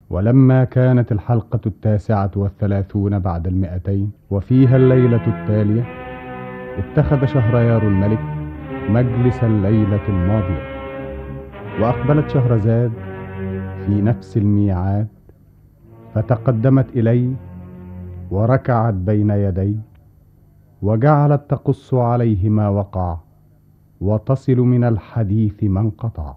ولما كانت الحلقة 39 بعد 200 وفيها الليلة التالية، اتخذ شهريار الملك مجلس الليلة الماضية، وأقبلت شهرزاد في نفس الميعاد، فتقدمت إليه وركعت بين يديه، وجعلت تقص عليه ما وقع وتصل من الحديث ما انقطع.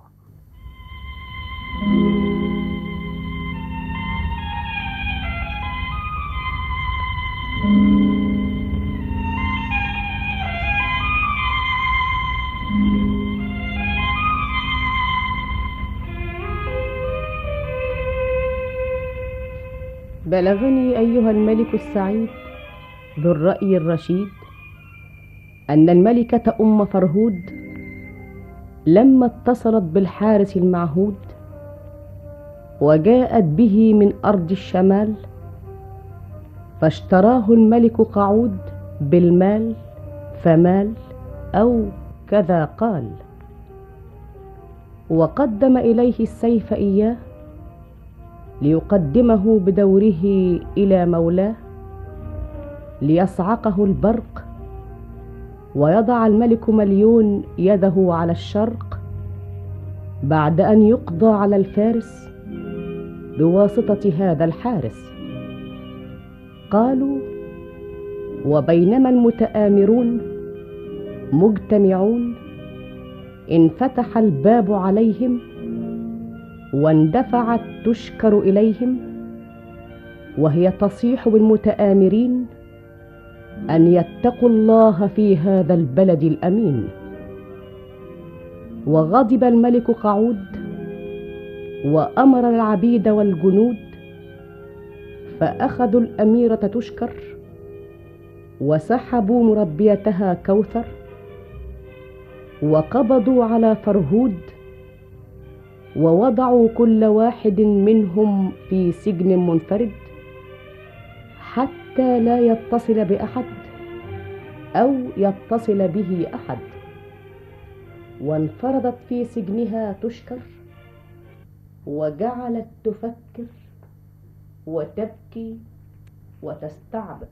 بلغني أيها الملك السعيد ذو الرأي الرشيد أن الملكة أم فرهود لما اتصلت بالحارس المعهود وجاءت به من أرض الشمال، فاشتراه الملك قعود بالمال فمال، أو كذا قال، وقدم إليه السيف إياه ليقدمه بدوره إلى مولاه ليصعقه البرق، ويضع الملك مليون يده على الشرق بعد أن يقضى على الفارس بواسطة هذا الحارس. قالوا: وبينما المتآمرون مجتمعون انفتح الباب عليهم، واندفعت تشكر إليهم، وهي تصيح بالمتآمرين أن يتقوا الله في هذا البلد الأمين. وغضب الملك قعود وأمر العبيد والجنود، فأخذوا الأميرة تشكر وسحبوا مربيتها كوثر، وقبضوا على فرهود، ووضعوا كل واحد منهم في سجن منفرد حتى لا يتصل بأحد أو يتصل به أحد. وانفرضت في سجنها تشكر، وجعلت تفكر وتبكي وتستعبد.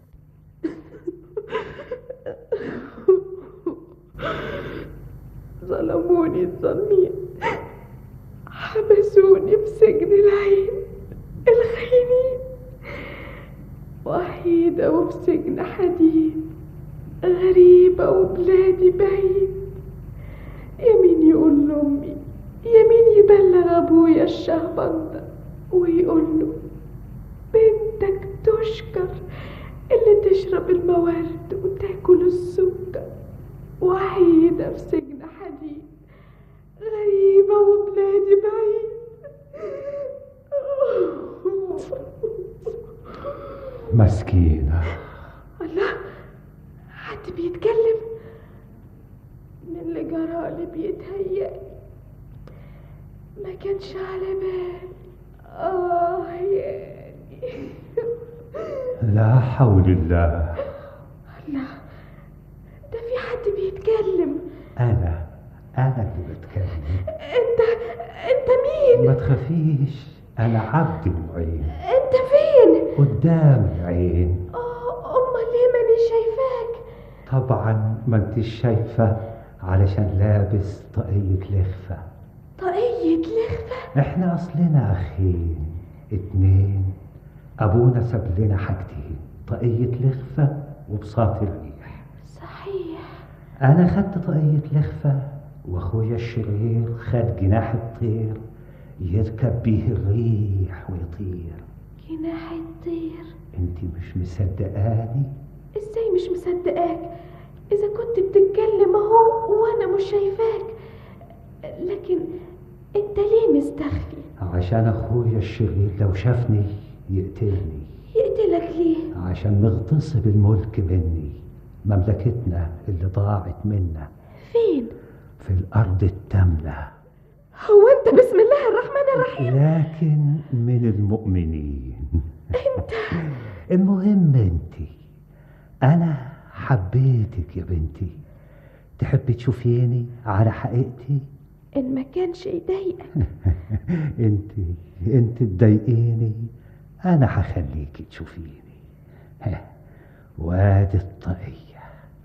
ظلموني الظالمين، حبسوني في سجن العين الخاينين، وحيدة وفي سجن حديد، غريبة وبلادي بعيد. يمين يقول لأمي، يمين يبلغ أبويا الشهبندة ويقول له: بنتك تشكر اللي تشرب الموارد وتاكل السكر، وحيدة في سجن حديد، غريبة وبلادي بعيد. مسكينة. الله، حد بيتكلم؟ من اللي جرالي بيتهيألي، ما كانش على بالي. يعني لا حول الله. لا، ده في حد بيتكلم. أنا اللي بتكلم. انت مين؟ ما تخافيش، أنا عبد المعين. انت فين؟ قدام العين. امال ليه ماني شايفاك؟ طبعا ما انتش شايفة علشان لابس طاقية لخفة. طاقية لخفة؟ احنا أصلنا أخين 2. أبونا ساب لنا حاجتين: طاقية لخفة وبساط الريح. صحيح. أنا خدت طاقية لخفة، وأخويا الشرير خد جناح الطير يركب بيه الريح ويطير. جناح الطير؟ انت مش مصدقاني؟ ازاي مش مصدقاك اذا كنت بتتكلم اهو وانا مش شايفاك؟ لكن انت ليه مستخفي؟ عشان اخويا الشرير لو شافني يقتلني. يقتلك ليه؟ عشان نغتصب الملك مني، مملكتنا اللي ضاعت منا. فين؟ في الارض التامنة. هو انت بسم الله الرحمن الرحيم؟ لكن من المؤمنين. انت المهم انت، انا حبيتك يا بنتي. تحبي تشوفيني على حقيقتي؟ إن ما كانش يضايقك. انت تضايقيني، انا هخليكي تشوفيني. وادي الطاقية.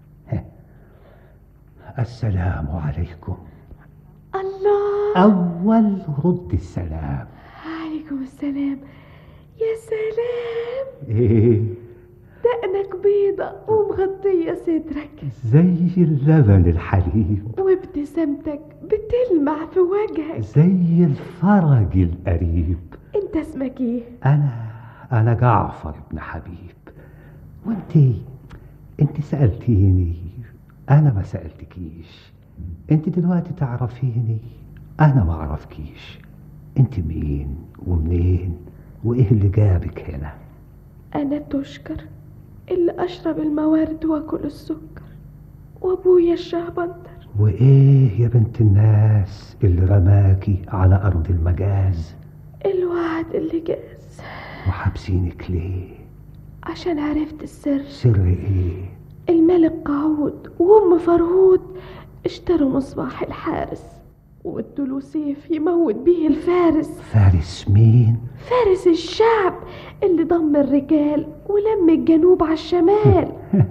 السلام عليكم. الله. اول رد السلام. عليكم السلام. يا سلام، ايه دقنك بيضة ومغطية صدرك زي اللبن الحليب، وابتسامتك بتلمع في وجهك. زي الفرج القريب. انت اسمك ايه؟ انا جعفر ابن حبيب. انت سألتيني، انا ما سألتكيش. انت دلوقتي تعرفيني، انا ما اعرفكيش. انت مين ومنين وايه اللي جابك هنا؟ انا تشكر اللي اشرب الموارد واكل السكر، وابويا الشهبندر. وايه يا بنت الناس اللي رماكي على ارض المجاز؟ الوعد اللي جاز. وحابسينك ليه؟ عشان عرفت السر. سر ايه؟ الملك قعود وام فرهود اشتروا مصباح الحارس وادوا سيف يموت بيه الفارس. فارس مين؟ فارس الشعب اللي ضم الرجال ولم الجنوب على الشمال.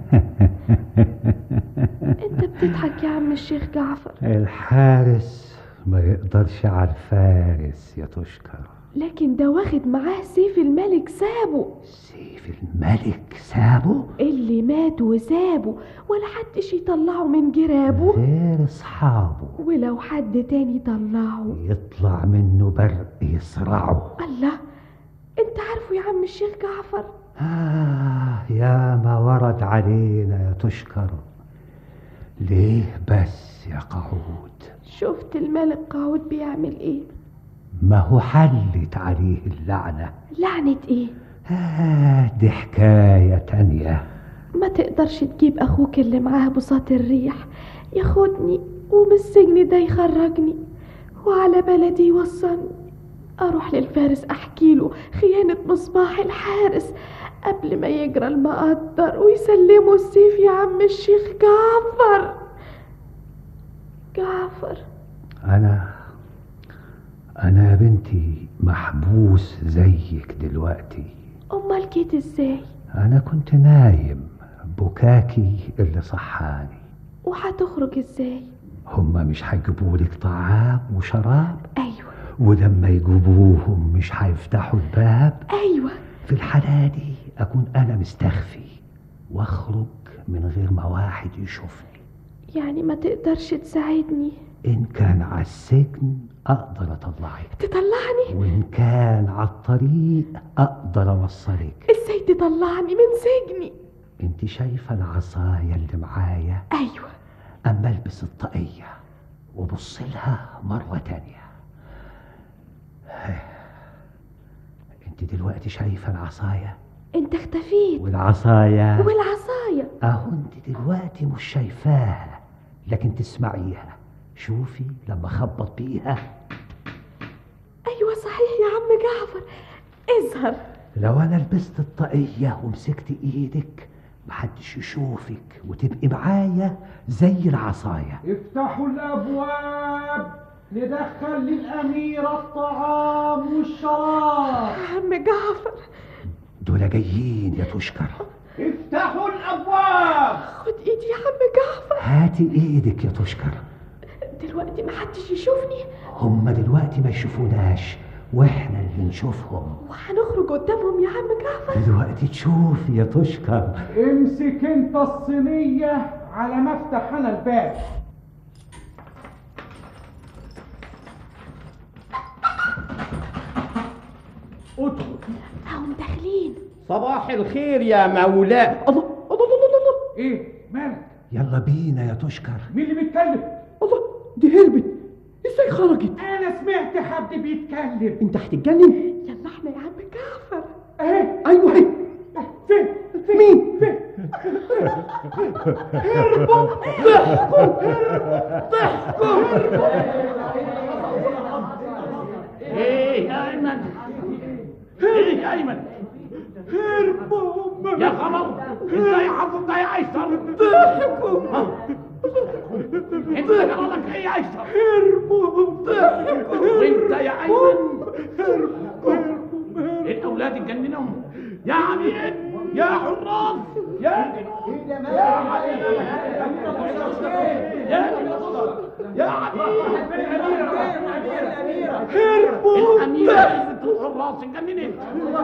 انت بتضحك يا عم الشيخ جعفر. الحارس ما يقدرش على الفارس يا تشكر. لكن ده واخد معاه سيف الملك سابه. سيف الملك سابه؟ اللي مات وسابه ولا حدش يطلعه من جرابه غير اصحابه، ولو حد تاني طلعه يطلع منه برق يصرعه. الله، انت عارفه يا عم الشيخ جعفر؟ يا ما ورد علينا يا تشكر. ليه بس يا قعود؟ شفت الملك قعود بيعمل ايه؟ ما هو حلت عليه اللعنة. لعنة ايه؟ دي حكاية تانية. ما تقدرش تجيب اخوك اللي معاه بساط الريح ياخدني ومن السجن ده يخرجني وعلى بلدي يوصلني، اروح للفارس احكيله خيانة مصباح الحارس قبل ما يجرى المقدر ويسلموا السيف يا عم الشيخ جعفر. جعفر، أنا يا بنتي محبوس زيك دلوقتي. امال جيت ازاي؟ أنا كنت نايم، بكاكي اللي صحاني. وهتخرج ازاي؟ هما مش هيجيبولك طعام وشراب؟ ايوه. ولما يجيبوهم مش هيفتحوا الباب؟ ايوه. في الحالة دي أكون أنا مستخفي وأخرج من غير ما واحد يشوفني. يعني ما تقدرش تساعدني؟ إن كان على السجن أقدر أطلعك. تطلعني؟ وإن كان على الطريق أقدر أوصلك. ازاي تطلعني من سجني؟ انت شايفة العصاية اللي معايا؟ ايوه. أما البس الطاقية وبص لها مرة تانية. انت دلوقتي شايفة العصاية؟ انت اختفيت. والعصاية؟ والعصاية اهو انت دلوقتي مش شايفاها لكن تسمعيها. شوفي لما خبط بيها. ايوه صحيح يا عم جعفر، اظهر. لو انا لبست الطاقية ومسكت ايدك محدش يشوفك وتبقي معايا زي العصاية. افتحوا الابواب ندخل للاميرة الطعام والشراب. عم جعفر دول جايين يا تشكر. افتحوا الابواب. خد ايدي يا عم جعفر. هاتي ايدك يا تشكر. دلوقتي محدش يشوفني. هم دلوقتي ما يشوفوناش واحنا اللي نشوفهم. وهنخرج قدامهم يا عم جعفر. دلوقتي تشوف يا تشكر. امسك انت الصينية على ما افتح انا الباب. ادخل. هم داخلين. صباح الخير يا مولاي. الله الله الله الله. ايه مالك؟ يلا بينا يا تشكر. مين اللي بيتكلم؟ الله، دي هربت. ازاي خرجت؟ انا سمعت حد بيتكلم. انت هتتجنن؟ يلا احنا يا عم جعفر. اهي. ايوه هي. فين؟ مين؟ فين؟ هربوا. ضحكوا. ايه يا ايمن؟ ايه يا ايمن؟ هربوا. يا خبر، ازاي حصل ده يا ايسر؟ ضحكوا. انت جرالك ايه يا ايسر؟ وانت يا ايمن الاولاد اتجننهم يا عميد يا حراس يا جنود يا عميد يا عميد هربوا الاميره الحراس اتجننت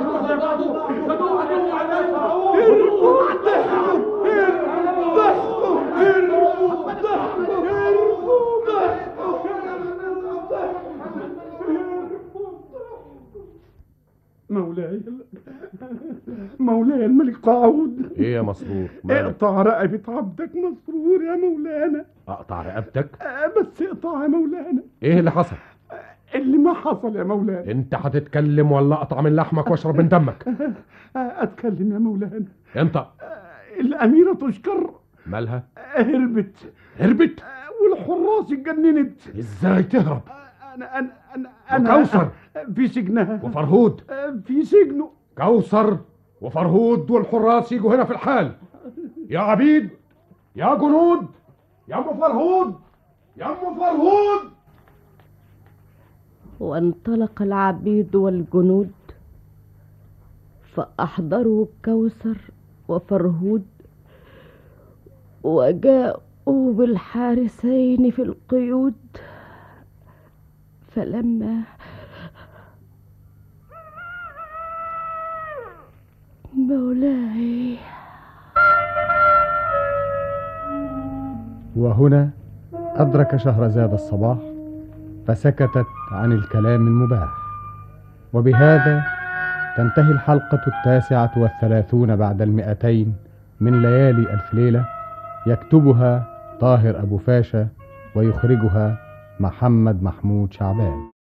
مولاي الملك قاعود. ايه يا مسرور؟ اقطع رقبة عبدك مسرور يا مولانا. اقطع رقبتك؟ بس اقطع يا مولانا. ايه اللي حصل؟ اللي ما حصل يا مولانا. انت هتتكلم ولا اقطع من لحمك واشرب من دمك؟ اتكلم يا مولانا. انت الاميرة تشكر. مالها؟ هربت والحراس اتجننت. ازاي تهرب؟ انا وكوثر في سجنها وفرهود في سجنه. كوثر وفرهود والحراس يجوا هنا في الحال. يا عبيد يا جنود يا ام فرهود يا ام فرهود. وانطلق العبيد والجنود فأحضروا كوثر وفرهود وجاءوا بالحارسين في القيود. فلما مولاي. وهنا أدرك شهرزاد الصباح فسكتت عن الكلام المباح. وبهذا تنتهي الحلقة 39 بعد 200 من ليالي ألف ليلة، يكتبها طاهر أبو فاشا ويخرجها محمد محمود شعبان.